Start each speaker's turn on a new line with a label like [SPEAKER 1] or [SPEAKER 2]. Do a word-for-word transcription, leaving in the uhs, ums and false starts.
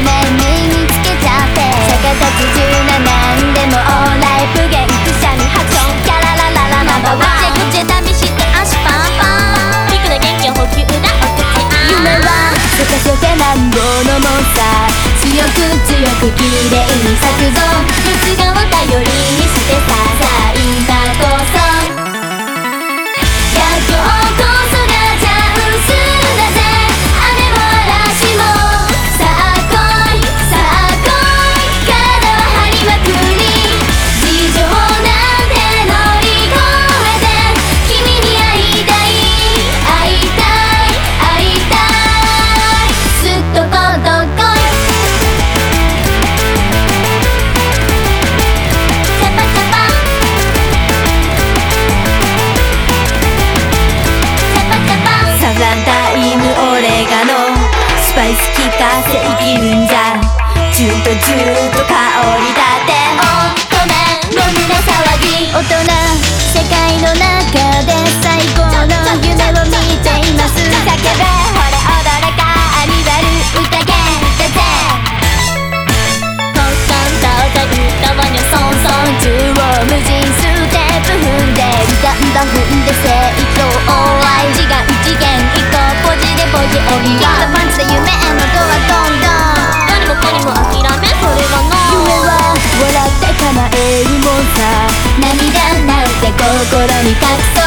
[SPEAKER 1] 面に見つけちゃって逆立ち柔軟なんでもオーライプゲンくしゃみ発音キャララララナンバーワンごちゃごちゃ試して足パンパンピクで元気補給だお口あ夢はせかしょけなんぼのもんさ強く強く綺麗に咲くぞ四つ側頼りにしてささあ今こそ逆境こそがチャンスだぜ雨も嵐もさあ来いさあ来い体は張りまくり事情なんて乗り越えて君に会いたい会いたい会いたいすっとこどこいチャパチャパサザンタイムオレガノスパイス効かせ生きるんじゃジュンとジューと香り立て乙女の胸騒ぎ大人世界の中で最高の夢を見ています叫べほれ踊れカーニバル宴だぜコットンと歌うたわにゃソンソン縦横無尽ステップ踏んで歌んだ踏んで成長オーライ次元次元一個ポジでポジオリラパンチで夢へのドアどんどん何もかにも諦めそれがの夢は笑って叶えるもんさ涙なんて心に隠す